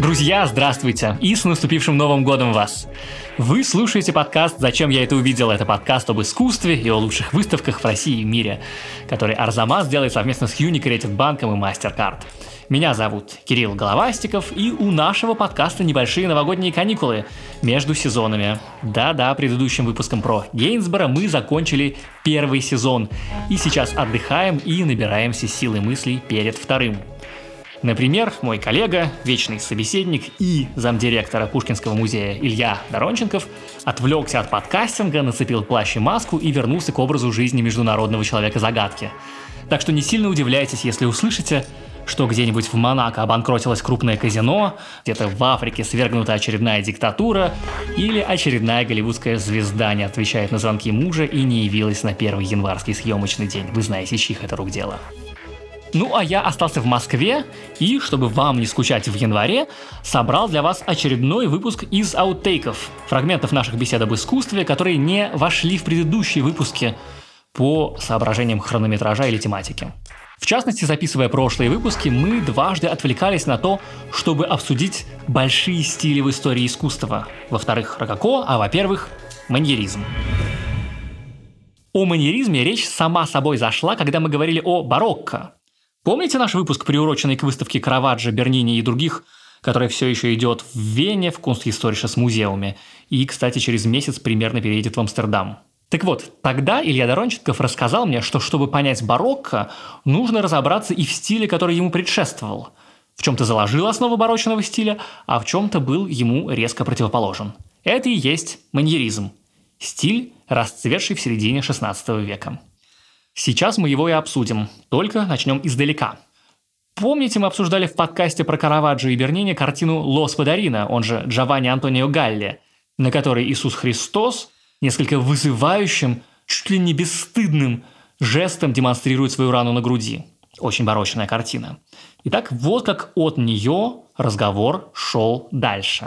Друзья, здравствуйте! И с наступившим Новым годом вас! Вы слушаете подкаст «Зачем я это увидел?» Это подкаст об искусстве и о лучших выставках в России и мире, который Арзамас делает совместно с Unicredit банком и MasterCard. Меня зовут Кирилл Головастиков, и у нашего подкаста небольшие новогодние каникулы между сезонами. Да-да, предыдущим выпуском про Гейнсборо мы закончили первый сезон, и сейчас отдыхаем и набираемся сил и мыслей перед вторым. Например, мой коллега, вечный собеседник и замдиректора Пушкинского музея Илья Доронченков отвлекся от подкастинга, нацепил плащ и маску и вернулся к образу жизни международного человека-загадки. Так что не сильно удивляйтесь, если услышите, что где-нибудь в Монако обанкротилось крупное казино, где-то в Африке свергнута очередная диктатура, или очередная голливудская звезда не отвечает на звонки мужа и не явилась на первый январский съемочный день. Вы знаете, чьих это рук дело. Ну а я остался в Москве и, чтобы вам не скучать в январе, собрал для вас очередной выпуск из аутейков, фрагментов наших бесед об искусстве, которые не вошли в предыдущие выпуски по соображениям хронометража или тематики. В частности, записывая прошлые выпуски, мы дважды отвлекались на то, чтобы обсудить большие стили в истории искусства. Во-вторых, рококо, а во-первых, маньеризм. О маньеризме речь сама собой зашла, когда мы говорили о барокко. Помните наш выпуск, приуроченный к выставке Караваджо, Бернини и других, которая все еще идет в Вене в Kunsthistorisches Museum и, кстати, через месяц примерно переедет в Амстердам? Так вот, тогда Илья Доронченков рассказал мне, что чтобы понять барокко, нужно разобраться и в стиле, который ему предшествовал. В чем-то заложил основу барочного стиля, а в чем-то был ему резко противоположен. Это и есть маньеризм. Стиль, расцветший в середине XVI века. Сейчас мы его и обсудим, только начнем издалека. Помните, мы обсуждали в подкасте про Караваджо и Бернини картину «Ло Спадарино», он же Джованни Антонио Галли, на которой Иисус Христос несколько вызывающим, чуть ли не бесстыдным жестом демонстрирует свою рану на груди. Очень барочная картина. Итак, вот как от нее разговор шел дальше.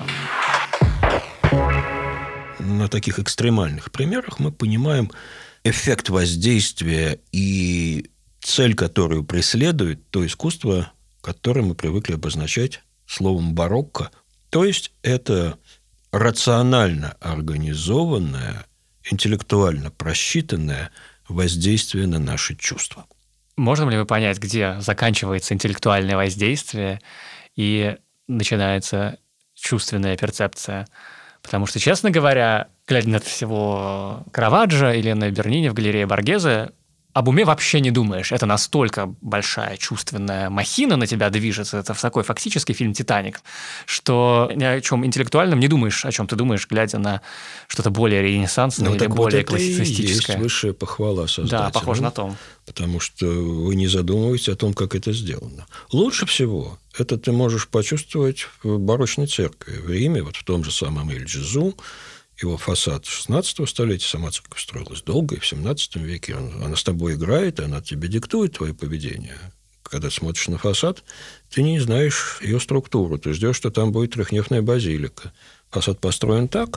На таких экстремальных примерах мы понимаем эффект воздействия и цель, которую преследует то искусство, которое мы привыкли обозначать словом барокко. То есть это рационально организованное, интеллектуально просчитанное воздействие на наши чувства. Можем ли мы понять, где заканчивается интеллектуальное воздействие и начинается чувственная перцепция? Потому что, честно говоря, глядя на всего Караваджо или на Бернини в галерее Боргезе, об уме вообще не думаешь. Это настолько большая чувственная махина на тебя движется, это такой фактический фильм «Титаник», что ни о чем интеллектуальном не думаешь, о чем ты думаешь, глядя на что-то более ренессансное или более классицистическое. Есть высшая похвала создателям. Да, похоже на то. Потому что вы не задумываетесь о том, как это сделано. Лучше всего это ты можешь почувствовать в барочной церкви в Риме, вот в том же самом Иль-Джезу. Его фасад 16 столетия, сама церковь строилась долго, и в 17 веке она с тобой играет, и она тебе диктует твое поведение. Когда ты смотришь на фасад, ты не знаешь ее структуру, ты ждешь, что там будет трехнефная базилика. Фасад построен так,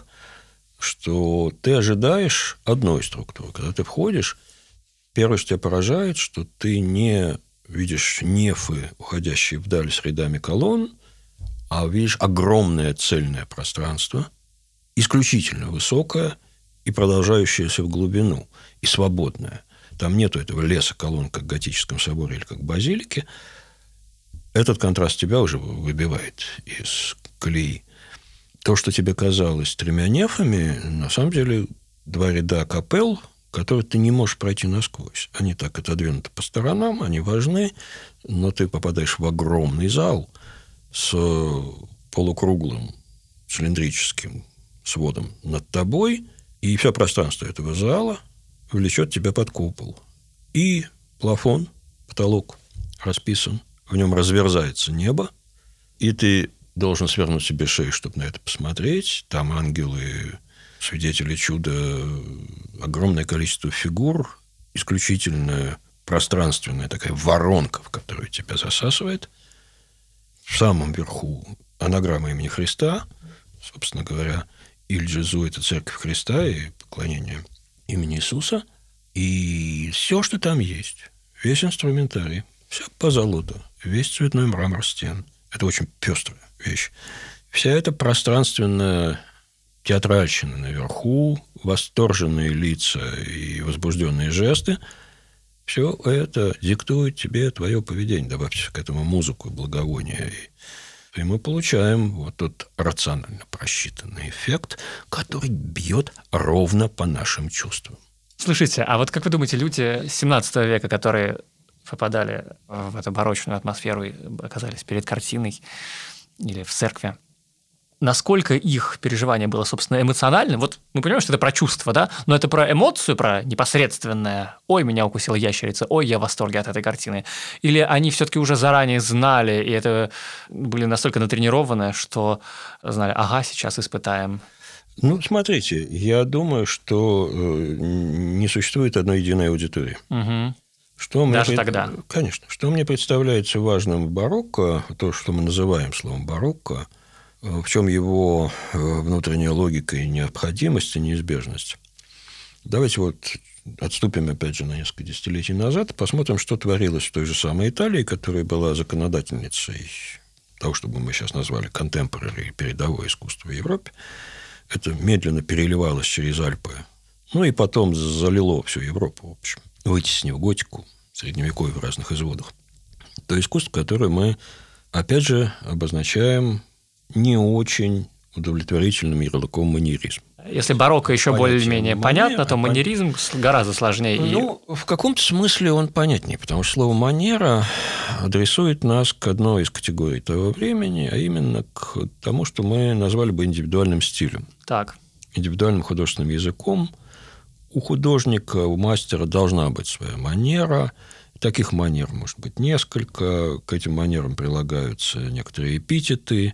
что ты ожидаешь одной структуры. Когда ты входишь, первое, что тебя поражает, что ты не видишь нефы, уходящие вдаль с рядами колонн, а видишь огромное цельное пространство, исключительно высокое и продолжающееся в глубину, и свободное. Там нету этого леса колонн, как в готическом соборе или как в базилике. Этот контраст тебя уже выбивает из колеи. То, что тебе казалось тремя нефами, на самом деле два ряда капелл, которые ты не можешь пройти насквозь. Они так отодвинуты по сторонам, они важны, но ты попадаешь в огромный зал с полукруглым цилиндрическим сводом над тобой, и все пространство этого зала влечет тебя под купол. И плафон, потолок расписан, в нем разверзается небо, и ты должен свернуть себе шею, чтобы на это посмотреть. Там ангелы, свидетели чуда, огромное количество фигур, исключительно пространственная такая воронка, в которую тебя засасывает. В самом верху анаграмма имени Христа, собственно говоря, Иль-Джезу – это церковь Христа и поклонение имени Иисуса. И все, что там есть, весь инструментарий, вся позолота, весь цветной мрамор стен – это очень пестрая вещь. Вся эта пространственная театральщина наверху, восторженные лица и возбужденные жесты, все это диктует тебе твое поведение. Добавьте к этому музыку, благовоние. И мы получаем вот тот рационально просчитанный эффект, который бьет ровно по нашим чувствам. Слушайте, а вот как вы думаете, люди 17 века, которые попадали в эту барочную атмосферу и оказались перед картиной или в церкви, насколько их переживание было, собственно, эмоциональным? Вот мы понимаем, что это про чувства, да? Но это про эмоцию, про непосредственное «Ой, меня укусила ящерица», «Ой, я в восторге от этой картины». Или они все-таки уже заранее знали, и это были настолько натренированы, что знали, ага, сейчас испытаем. Ну, смотрите, я думаю, что не существует одной единой аудитории. Угу. Даже тогда? Конечно. Что мне представляется важным в барокко, то, что мы называем словом барокко, в чем его внутренняя логика и необходимость, и неизбежность. Давайте вот отступим, опять же, на несколько десятилетий назад и посмотрим, что творилось в той же самой Италии, которая была законодательницей того, что мы сейчас назвали contemporary, передовое искусство в Европе. Это медленно переливалось через Альпы. Ну, и потом залило всю Европу, в общем, вытеснив готику, средневековье в разных изводах. То искусство, которое мы, опять же, обозначаем не очень удовлетворительным ярлыком маньеризм. Если барокко еще более-менее понятно, то маньеризм гораздо сложнее. Ну, в каком-то смысле он понятнее, потому что слово «манера» адресует нас к одной из категорий того времени, а именно к тому, что мы назвали бы индивидуальным стилем. Так. Индивидуальным художественным языком. У художника, у мастера должна быть своя манера. Таких манер может быть несколько. К этим манерам прилагаются некоторые эпитеты.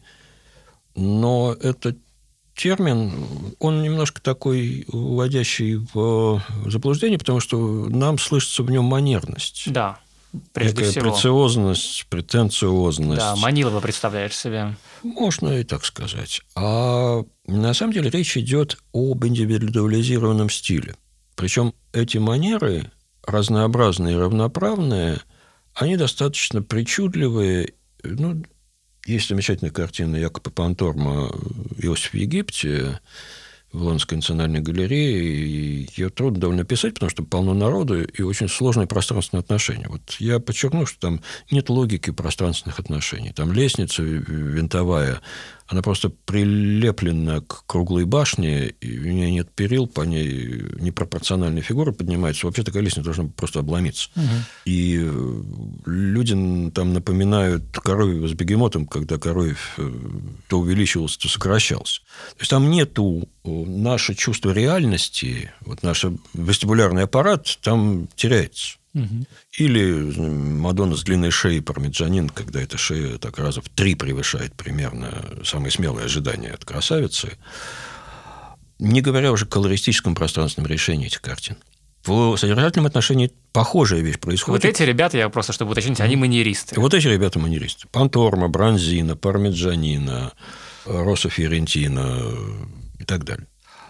Но этот термин, он немножко такой уводящий в заблуждение, потому что нам слышится в нем манерность. Да, прежде всего. Прециозность, претенциозность. Да, Манилова представляешь себе. Можно и так сказать. А на самом деле речь идет об индивидуализированном стиле. Причем эти манеры, разнообразные и равноправные, они достаточно причудливые. Ну, есть замечательная картина Якоба Панторма «Иосиф в Египте» в Лондонской национальной галерее. И ее трудно довольно писать, потому что полно народу и очень сложные пространственные отношения. Вот я подчеркну, что там нет логики пространственных отношений. Там лестница винтовая, она просто прилеплена к круглой башне, и у нее нет перил, по ней непропорциональная фигура поднимается. Вообще такая лестница должна просто обломиться. Угу. И люди там напоминают Коровьева с бегемотом, когда Коровьев то увеличивался, то сокращался. То есть там нету наше чувство реальности, вот наш вестибулярный аппарат там теряется. Угу. Или Мадонна с длинной шеей Пармиджанин, когда эта шея так раза в 3 превышает примерно самые смелые ожидания от красавицы. Не говоря уже о колористическом пространственном решении этих картин. В содержательном отношении похожая вещь происходит. Вот эти ребята, я просто, чтобы уточнить, они маньеристы. Вот эти ребята маньеристы. Панторма, Бронзина, Пармиджанина, Россо Фиорентино и так далее.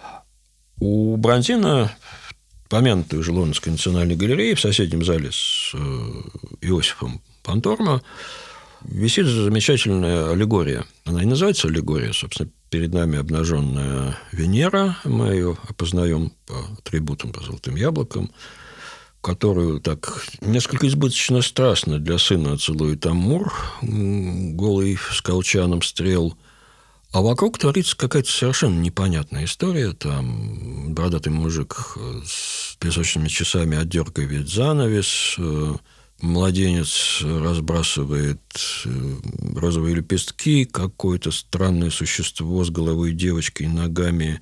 У Бронзина, помянутой уже Лондонской национальной галереи, в соседнем зале с Иосифом Панторма, висит замечательная аллегория. Она и называется аллегория. Собственно, перед нами обнаженная Венера. Мы ее опознаем по атрибутам, по золотым яблокам, которую так несколько избыточно страстно для сына целует Амур, голый с колчаном стрел. А вокруг творится какая-то совершенно непонятная история. Там бородатый мужик с песочными часами отдергивает занавес, младенец разбрасывает розовые лепестки, какое-то странное существо с головой девочки и ногами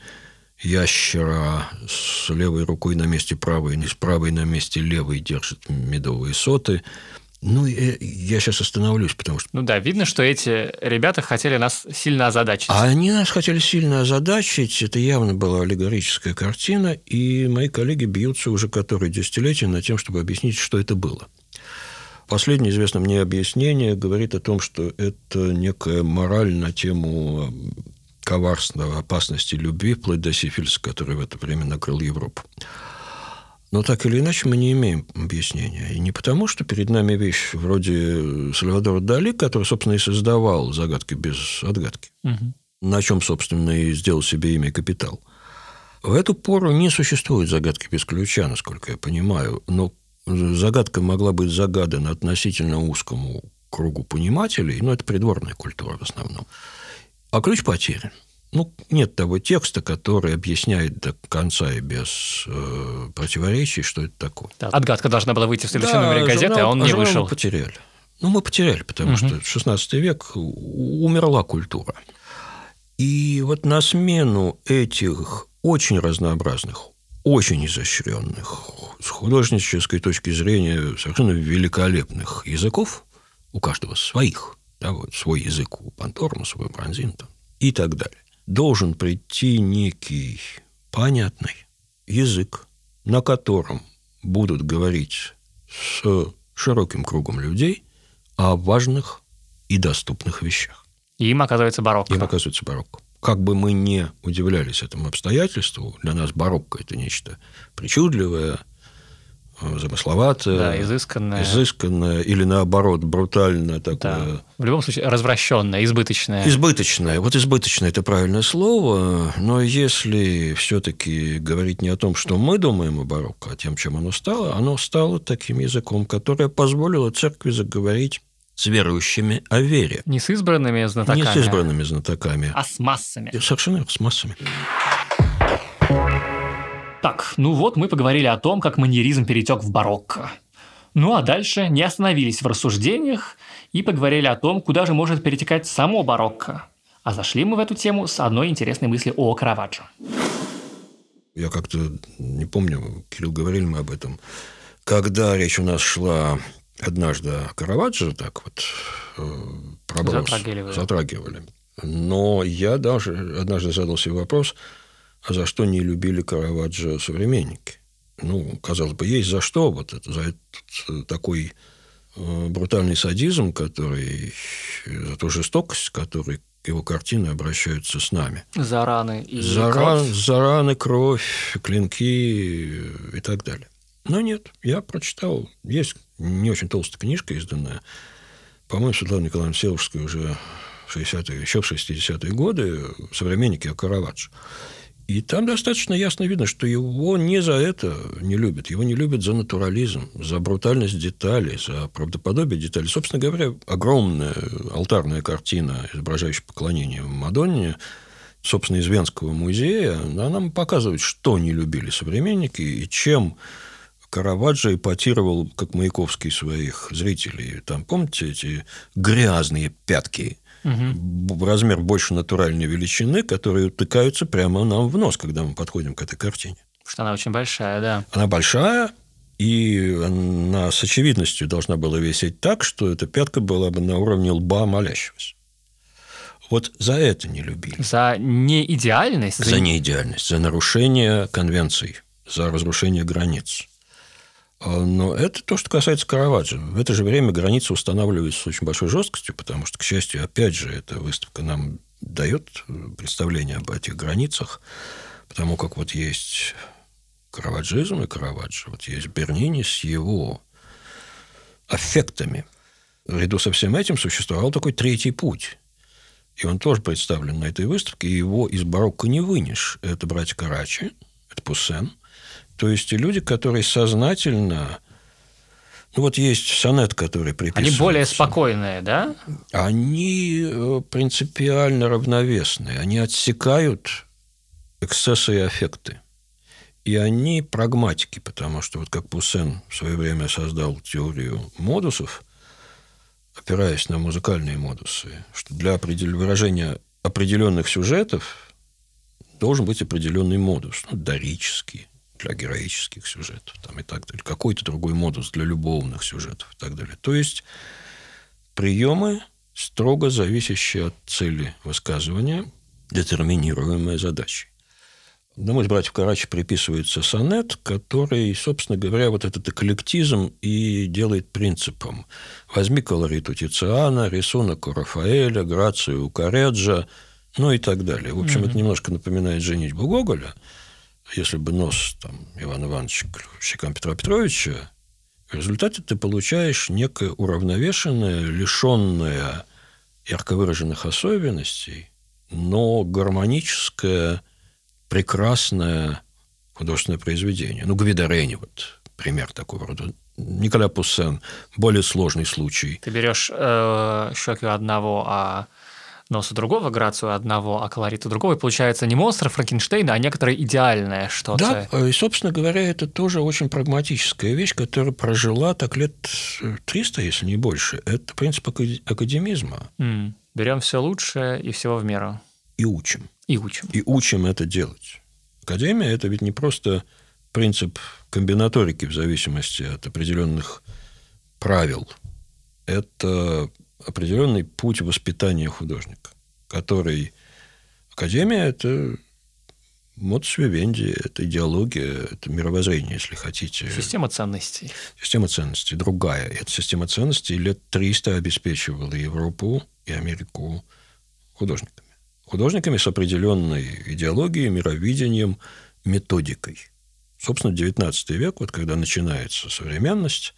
ящера с левой рукой на месте правой, с правой на месте левой держит медовые соты. Ну, я сейчас остановлюсь, потому что... Ну да, видно, что эти ребята хотели нас сильно озадачить. А они нас хотели сильно озадачить. Это явно была аллегорическая картина, и мои коллеги бьются уже которые десятилетия над тем, чтобы объяснить, что это было. Последнее известное мне объяснение говорит о том, что это некая мораль на тему коварства, опасности любви, вплоть до сифилиса, который в это время накрыл Европу. Но так или иначе мы не имеем объяснения. И не потому, что перед нами вещь вроде Сальвадора Дали, который, собственно, и создавал загадки без отгадки, на чем, собственно, и сделал себе имя и капитал. В эту пору не существует загадки без ключа, насколько я понимаю, но загадка могла быть загадана относительно узкому кругу понимателей, но это придворная культура в основном. А ключ потерян. Нет того текста, который объясняет до конца и без противоречий, что это такое. Да, отгадка должна была выйти в следующем номере газеты, а он не вышел. Мы потеряли. Мы потеряли, потому что в XVI век умерла культура. И вот на смену этих очень разнообразных, очень изощренных, с художнической точки зрения совершенно великолепных языков, у каждого своих, да, вот свой язык у Панторма, свой Бронзин и так далее, должен прийти некий понятный язык, на котором будут говорить с широким кругом людей о важных и доступных вещах. И им оказывается барокко. Как бы мы не удивлялись этому обстоятельству, для нас барокко – это нечто причудливое, замысловатое, да, изысканное или, наоборот, брутально такое. Да. В любом случае, развращенное, избыточное. Вот избыточное – это правильное слово, но если все-таки говорить не о том, что мы думаем о барокко, а тем, чем оно стало таким языком, которое позволило церкви заговорить с верующими о вере. Не с избранными знатоками. А с массами. Совершенно с массами. Так, мы поговорили о том, как маньеризм перетек в барокко. А дальше не остановились в рассуждениях и поговорили о том, куда же может перетекать само барокко. А зашли мы в эту тему с одной интересной мысли о Караваджо. Я как-то не помню, Кирилл, говорили мы об этом, когда речь у нас шла однажды о Караваджо, так вот проброс, затрагивали. Но я даже однажды задал себе вопрос, а за что не любили Караваджо современники? Казалось бы, есть за что. За этот такой брутальный садизм, за ту жестокость, которой его картины обращаются с нами. За раны и кровь. За раны, кровь, клинки и так далее. Но нет, я прочитал. Есть не очень толстая книжка, изданная, по-моему, Светланой Николаевной Всеволожской уже в 60-е годы, «Современники о Караваджо». И там достаточно ясно видно, что его не за это не любят. Его не любят за натурализм, за брутальность деталей, за правдоподобие деталей. Собственно говоря, огромная алтарная картина, изображающая поклонение Мадонне, собственно, из Венского музея, она нам показывает, что не любили современники и чем Караваджо эпатировал, как Маяковский, своих зрителей. Там, помните, эти грязные пятки, размер больше натуральной величины, которые утыкаются прямо нам в нос, когда мы подходим к этой картине. Потому что она очень большая, да. Она большая, и она с очевидностью должна была висеть так, что эта пятка была бы на уровне лба молящегося. Вот за это не любили. За неидеальность? За неидеальность, за нарушение конвенций, за разрушение границ. Но это то, что касается Караваджо. В это же время границы устанавливаются с очень большой жесткостью, потому что, к счастью, опять же, эта выставка нам дает представление об этих границах, потому как вот есть караваджизм и Караваджо, вот есть Бернини с его аффектами. Наряду со всем этим существовал такой третий путь. И он тоже представлен на этой выставке, и его из барокко не вынешь. Это братья Карачи, это Пуссен. То есть люди, которые сознательно... есть сонет, который приписывается. Они более спокойные, да? Они принципиально равновесные. Они отсекают эксцессы и аффекты. И они прагматики, потому что, как Пуссен в свое время создал теорию модусов, опираясь на музыкальные модусы, что для выражения определенных сюжетов должен быть определенный модус, дорический, для героических сюжетов и так далее, какой-то другой модус для любовных сюжетов и так далее. То есть приемы, строго зависящие от цели высказывания, детерминируемые задачей. Одному из братьев Карачи приписывается сонет, который, собственно говоря, вот этот эклектизм и делает принципом. Возьми колорит у Тициана, рисунок у Рафаэля, грацию у Корреджо, и так далее. В общем, это немножко напоминает «Женитьбу Гоголя». если бы нос Ивана Ивановича к щекам Петра Петровича, в результате ты получаешь некое уравновешенное, лишенное ярко выраженных особенностей, но гармоническое, прекрасное художественное произведение. Гвидо Рени, пример такого рода. Николя Пуссен, более сложный случай. Ты берешь щеки одного, а нос у другого, грацию одного, а колорит у другого, и получается не монстр Франкенштейна, а некоторое идеальное что-то. Да, и, собственно говоря, это тоже очень прагматическая вещь, которая прожила так лет 300, если не больше. Это принцип академизма. Берем все лучшее и всего в меру. И учим. И учим. И учим это делать. Академия – это ведь не просто принцип комбинаторики в зависимости от определенных правил. Это определенный путь воспитания художника, который... Академия – это модус вивенди, это идеология, это мировоззрение, если хотите. Система ценностей. Система ценностей другая. Эта система ценностей лет 300 обеспечивала Европу и Америку художниками. Художниками с определенной идеологией, мировидением, методикой. Собственно, XIX век, когда начинается современность,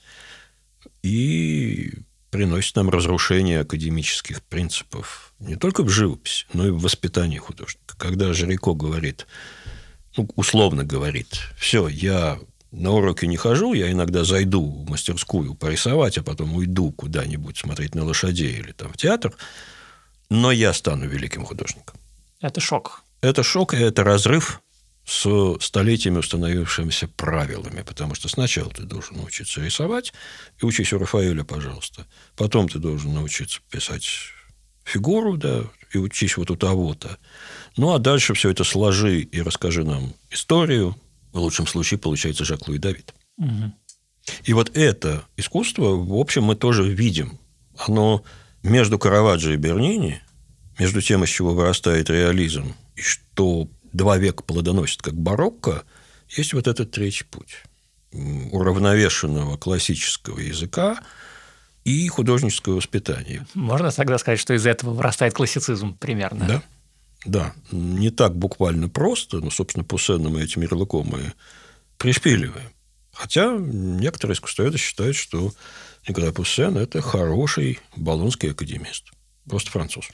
и приносит нам разрушение академических принципов не только в живописи, но и в воспитании художника. Когда Жирико говорит, условно говорит, все, я на уроки не хожу, я иногда зайду в мастерскую порисовать, а потом уйду куда-нибудь смотреть на лошадей или в театр, но я стану великим художником. Это шок. Это шок, и это разрыв с столетиями установившимися правилами, потому что сначала ты должен научиться рисовать, и учись у Рафаэля, пожалуйста. Потом ты должен научиться писать фигуру, и учись у того-то. А дальше все это сложи и расскажи нам историю. В лучшем случае получается Жак-Луи Давид. Угу. И это искусство, в общем, мы тоже видим. Оно между Караваджо и Бернини, между тем, из чего вырастает реализм, и что 2 века плодоносит, как барокко, есть этот третий путь уравновешенного классического языка и художнического воспитания. Можно тогда сказать, что из этого вырастает классицизм примерно? Да. Не так буквально просто, но, собственно, Пуссена мы этим ярлыком мы пришпиливаем. Хотя некоторые искусствоведы считают, что Николя Пуссен – это хороший болонский академист. Просто француз.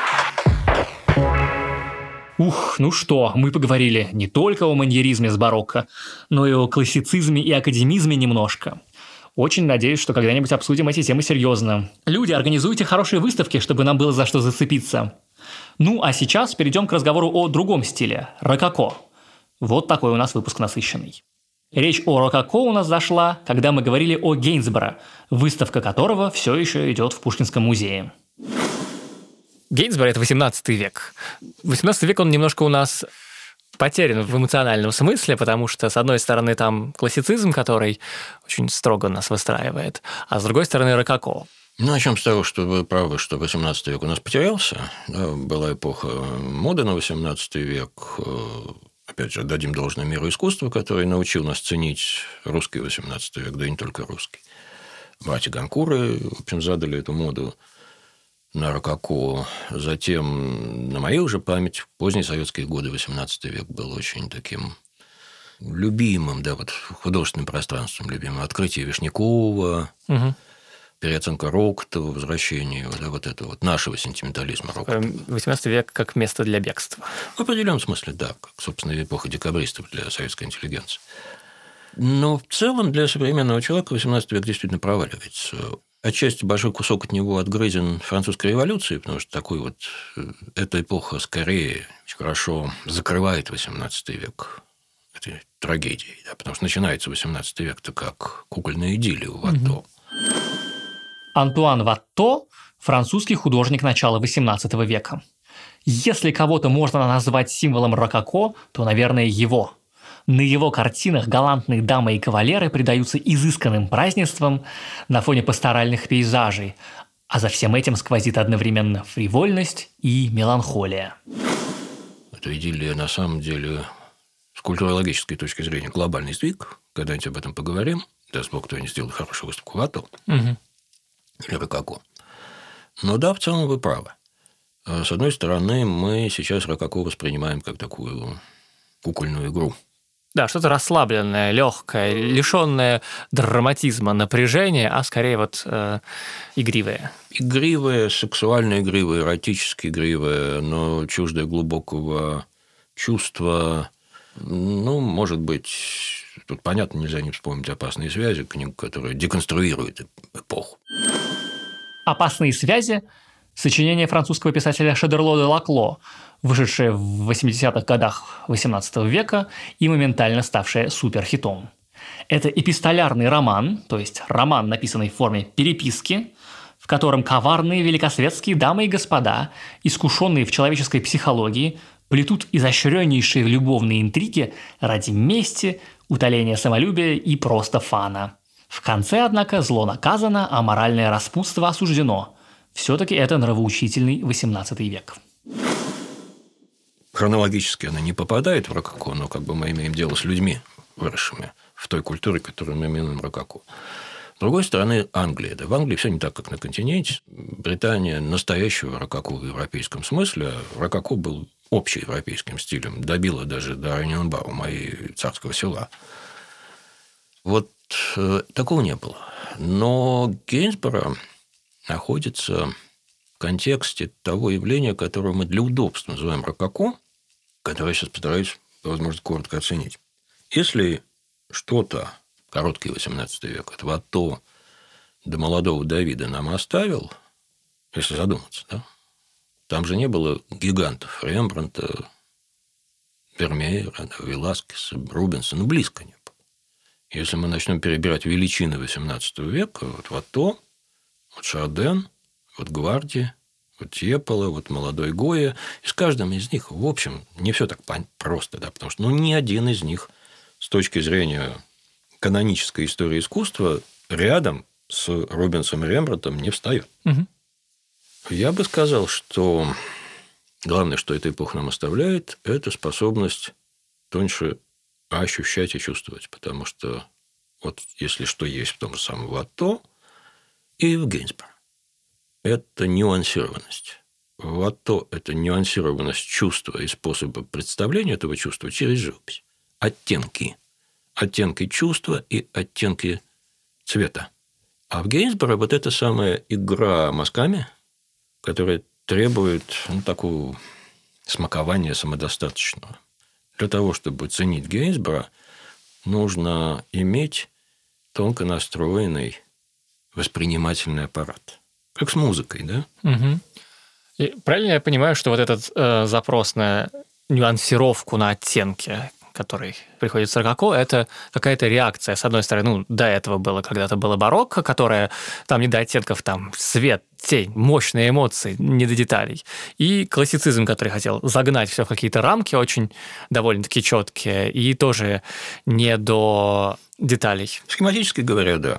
Мы поговорили не только о маньеризме с барокко, но и о классицизме и академизме немножко. Очень надеюсь, что когда-нибудь обсудим эти темы серьезно. Люди, организуйте хорошие выставки, чтобы нам было за что зацепиться. А сейчас перейдем к разговору о другом стиле – рококо. Вот такой у нас выпуск насыщенный. Речь о рококо у нас зашла, когда мы говорили о Гейнсборо, выставка которого все еще идет в Пушкинском музее. Гейнсборо – это 18 век. 18 век он немножко у нас потерян в эмоциональном смысле, потому что, с одной стороны, там классицизм, который очень строго нас выстраивает, а с другой стороны, рококо. Начнем с того, что вы правы, что 18 век у нас потерялся. Была эпоха моды на 18 век. Опять же, дадим должное миру искусства, который научил нас ценить русский 18 век, да и не только русский. Братья Ганкуры, в общем, задали эту моду на рококо. Затем, на моей уже память, в поздние советские годы 18 век был очень таким любимым, художественным пространством любимым. Открытие Вишнякова, переоценка Рокотова, возвращение нашего сентиментализма Рокотова. 18 век как место для бегства. В определенном смысле, да, как, собственно, эпоха декабристов для советской интеллигенции. Но в целом для современного человека 18 век действительно проваливается. Отчасти большой кусок от него отгрызен французской революцией, потому что эта эпоха скорее хорошо закрывает 18 век этой трагедией, потому что начинается 18 век-то как кукольная идиллия у Ватто. Антуан Ватто – французский художник начала 18 века. Если кого-то можно назвать символом рококо, то, наверное, его. На его картинах галантные дамы и кавалеры предаются изысканным празднествам на фоне пасторальных пейзажей, а за всем этим сквозит одновременно фривольность и меланхолия. Эта идиллия, на самом деле, с культурологической точки зрения, глобальный сдвиг. Когда-нибудь об этом поговорим. Даст Бог, кто-нибудь сделает хорошую выставку Ватто или рококо. Но да, в целом вы правы. С одной стороны, мы сейчас рококо воспринимаем как такую кукольную игру. Да, что-то расслабленное, легкое, лишенное драматизма, напряжения, а скорее игривое. Игривое, сексуально игривое, эротически игривое, но чуждое глубокого чувства. Может быть, тут, понятно, нельзя не вспомнить «Опасные связи», книгу, которая деконструирует эпоху. «Опасные связи» – сочинение французского писателя Шодерло де Лакло, вышедшее в 80-х годах XVIII века и моментально ставшее суперхитом. Это эпистолярный роман, то есть роман, написанный в форме переписки, в котором коварные великосветские дамы и господа, искушенные в человеческой психологии, плетут изощреннейшие любовные интриги ради мести, утоления самолюбия и просто фана. В конце, однако, зло наказано, а моральное распутство осуждено. Все-таки это нравоучительный XVIII век. Хронологически она не попадает в рококо, но мы имеем дело с людьми, выросшими в той культуре, которую мы именуем рококо. С другой стороны, Англия. Да, в Англии все не так, как на континенте. Британия настоящего рококо в европейском смысле. Рококо был общеевропейским стилем. Добило даже до Ораниенбаума и Царского Села. Такого не было. Но Гейнсборо находится в контексте того явления, которое мы для удобства называем рококо, которое я сейчас постараюсь, по возможности, коротко оценить. Если что-то, короткий XVIII век, от Ватто до молодого Давида нам оставил, если задуматься, да, там же не было гигантов Рембрандта, Вермеера, Веласкеса, Рубенса, близко не было. Если мы начнем перебирать величины XVIII века, Ватто, Шарден, Гварди, Тьепола, молодой Гойя, и с каждым из них, в общем, не все так просто, да, потому что ни один из них с точки зрения канонической истории искусства рядом с Рубенсом и Рембрандтом не встает. Угу. Я бы сказал, что главное, что эта эпоха нам оставляет, это способность тоньше ощущать и чувствовать, потому что если что есть в том же самом Ватто и в Гейнсборо, это нюансированность. Ватто – это нюансированность чувства и способа представления этого чувства через живопись. Оттенки. Оттенки чувства и оттенки цвета. А в Гейнсборо эта самая игра мазками, которая требует такого смакования самодостаточного. Для того, чтобы ценить Гейнсборо, нужно иметь тонко настроенный воспринимательный аппарат. Как с музыкой, да? Угу. И правильно я понимаю, что этот запрос на нюансировку, на оттенки, который приходит с рококо, это какая-то реакция. С одной стороны, до этого когда-то было барокко, которое там не до оттенков, там свет, тень, мощные эмоции, не до деталей. И классицизм, который хотел загнать все в какие-то рамки очень довольно-таки четкие, и тоже не до деталей. Схематически говоря, да.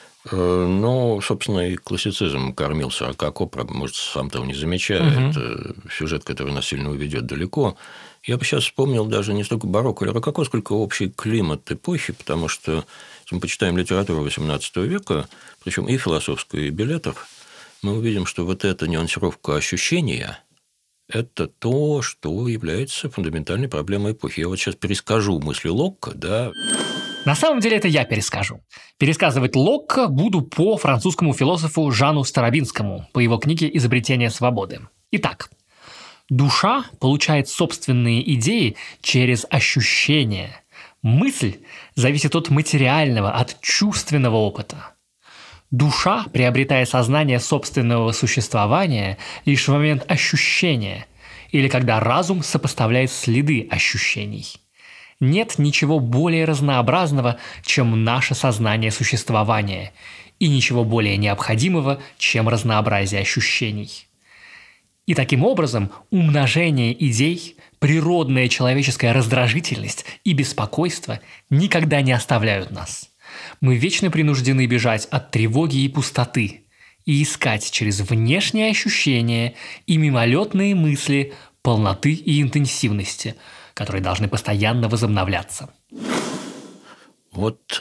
Но, собственно, и классицизм кормился рококо, может, сам того не замечая. Угу. Это сюжет, который нас сильно уведет далеко. Я бы сейчас вспомнил даже не столько барокко или рококо, сколько общий климат эпохи, потому что, если мы почитаем литературу XVIII века, причем и философскую, и Беллетов, мы увидим, что эта нюансировка ощущения – это то, что является фундаментальной проблемой эпохи. Я сейчас перескажу мысли Локка, да. На самом деле это я перескажу. Пересказывать Локка буду по французскому философу Жану Старобинскому, по его книге «Изобретение свободы». Итак, душа получает собственные идеи через ощущения. Мысль зависит от материального, от чувственного опыта. Душа, приобретая сознание собственного существования, лишь в момент ощущения, или когда разум сопоставляет следы ощущений. Нет ничего более разнообразного, чем наше сознание существования, и ничего более необходимого, чем разнообразие ощущений. И таким образом умножение идей, природная человеческая раздражительность и беспокойство никогда не оставляют нас. Мы вечно принуждены бежать от тревоги и пустоты и искать через внешние ощущения и мимолетные мысли полноты и интенсивности, которые должны постоянно возобновляться.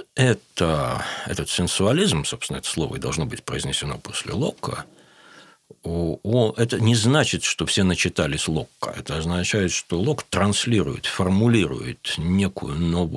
Этот сенсуализм, собственно, это слово и должно быть произнесено после Локка, Это не значит, что все начитались Локка. Это означает, что Локк транслирует, формулирует некую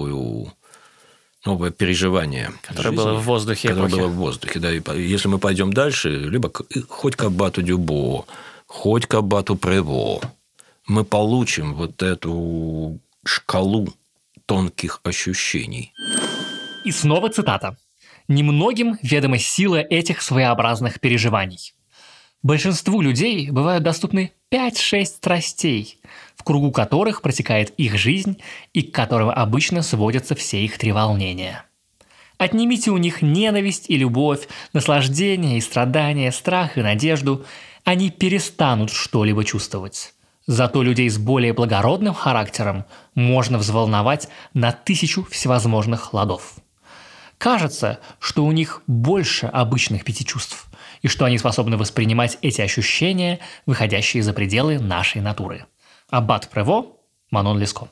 новое переживание. Которое было в воздухе. Которое было в воздухе, да. И если мы пойдем дальше, либо хоть к аббату Дюбо, хоть к аббату Прево, мы получим вот эту шкалу тонких ощущений. И снова цитата. «Немногим ведома сила этих своеобразных переживаний. Большинству людей бывают доступны 5-6 страстей, в кругу которых протекает их жизнь и к которым обычно сводятся все их треволнения. Отнимите у них ненависть и любовь, наслаждение и страдания, страх и надежду, они перестанут что-либо чувствовать. Зато людей с более благородным характером можно взволновать на 1000 всевозможных ладов. Кажется, что у них больше обычных 5 чувств, и что они способны воспринимать эти ощущения, выходящие за пределы нашей натуры». Аббат Прево, Манон Лескон.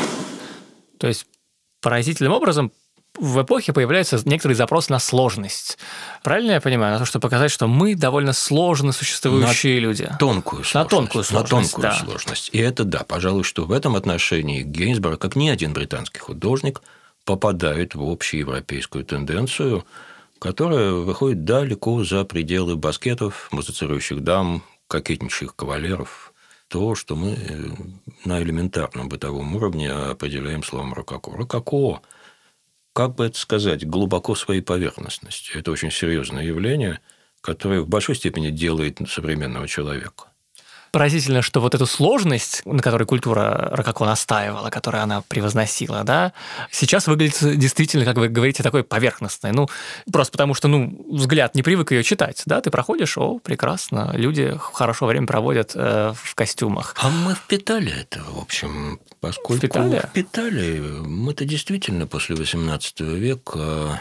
То есть, поразительным образом в эпохе появляется некоторый запрос на сложность. Правильно я понимаю? На то, чтобы показать, что мы довольно сложно существующие люди. Тонкую сложность. И это, да, пожалуй, что в этом отношении Гейнсборо, как ни один британский художник, попадает в общеевропейскую тенденцию, которая выходит далеко за пределы баскетов, музицирующих дам, кокетничающих кавалеров. То, что мы на элементарном бытовом уровне определяем словом рококо. Рококо, как бы это сказать, глубоко в своей поверхностности. Это очень серьезное явление, которое в большой степени делает современного человека. Поразительно, что вот эту сложность, на которой культура рококо настаивала, которую она превозносила, да, сейчас выглядит действительно, как вы говорите, такой поверхностной. Ну, просто потому что, взгляд не привык ее читать, да, ты проходишь, прекрасно, люди хорошо время проводят в костюмах. А мы впитали это, в общем, поскольку впитали. Мы-то действительно после XVIII века,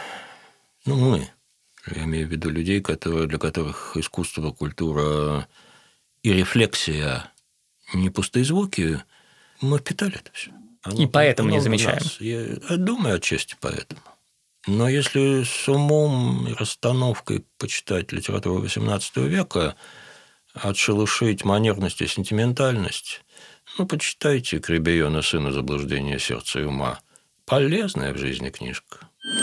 мы, я имею в виду людей, для которых искусство, культура и рефлексия не пустые звуки, мы впитали это все. И поэтому не замечаем. Я думаю, отчасти поэтому. Но если с умом и расстановкой почитать литературу XVIII века, отшелушить манерность и сентиментальность, почитайте Кребейона «Сына заблуждения сердца и ума». Полезная в жизни книжка.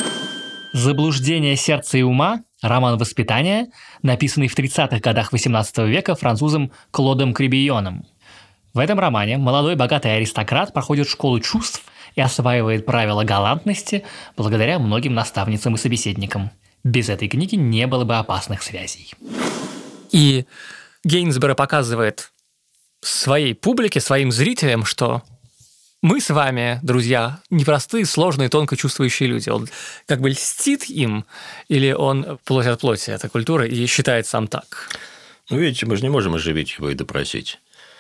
«Заблуждение сердца и ума» – роман воспитания, написанный в 30-х годах XVIII века французом Клодом Кребейоном. В этом романе молодой богатый аристократ проходит школу чувств и осваивает правила галантности благодаря многим наставницам и собеседникам. Без этой книги не было бы опасных связей. И Гейнсборо показывает своей публике, своим зрителям, что мы с вами, друзья, непростые, сложные, тонко чувствующие люди. Он как бы льстит им, или он плоть от плоти этой культуры и считает сам так? Видите, мы же не можем оживить его и допросить.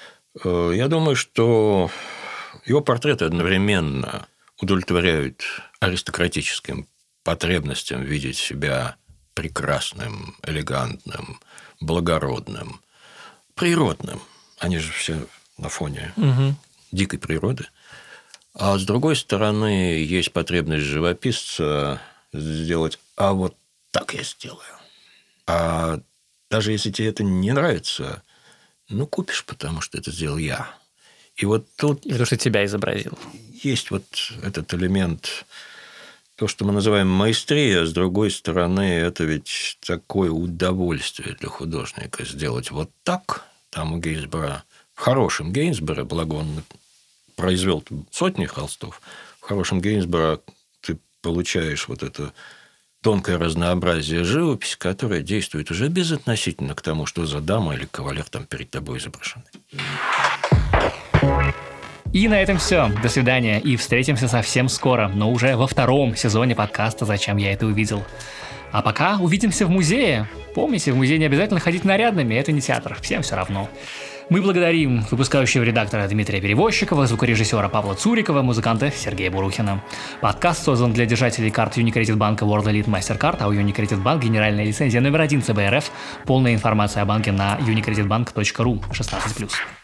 Я думаю, что его портреты одновременно удовлетворяют аристократическим потребностям видеть себя прекрасным, элегантным, благородным, природным. Они же все на фоне дикой природы. А с другой стороны, есть потребность живописца сделать «а вот так я сделаю». А даже если тебе это не нравится, купишь, потому что это сделал я. И вот тут... И потому что тебя изобразил. Есть вот этот элемент, то, что мы называем маэстрия, с другой стороны, это ведь такое удовольствие для художника сделать вот так. Там у Гейнсборо, в хорошем Гейнсборо, благо он произвел сотни холстов, в хорошем Гейнсборо ты получаешь вот это тонкое разнообразие живописи, которое действует уже безотносительно к тому, что за дама или кавалер там перед тобой изображены. И на этом все. До свидания. И встретимся совсем скоро, но уже во 2-м сезоне подкаста «Зачем я это увидел?». А пока увидимся в музее. Помните, в музей не обязательно ходить нарядными, это не театр, всем все равно. Мы благодарим выпускающего редактора Дмитрия Перевозчикова, звукорежиссера Павла Цурикова, музыканта Сергея Бурухина. Подкаст создан для держателей карт Unicredit банка World Elite MasterCard, а у Unicredit Bank генеральная лицензия номер 1 ЦБ РФ. Полная информация о банке на unicreditbank.ru 16+.